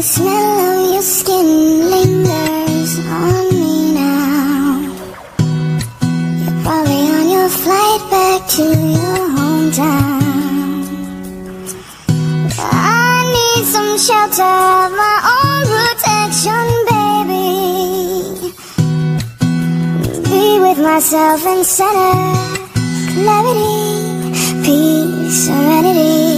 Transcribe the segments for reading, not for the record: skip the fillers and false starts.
The smell of your skin lingers on me now. You're probably on your flight back to your hometown. I need some shelter of my own protection, baby. Be with myself and center clarity, peace, serenity.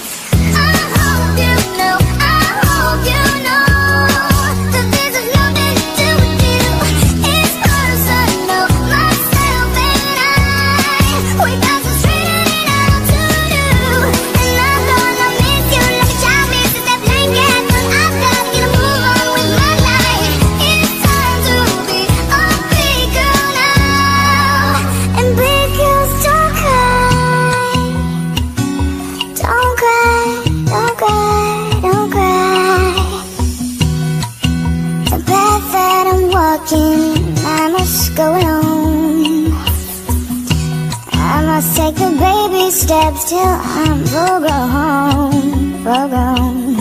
I must go alone. I must take the baby steps till I'm full grown, full grown.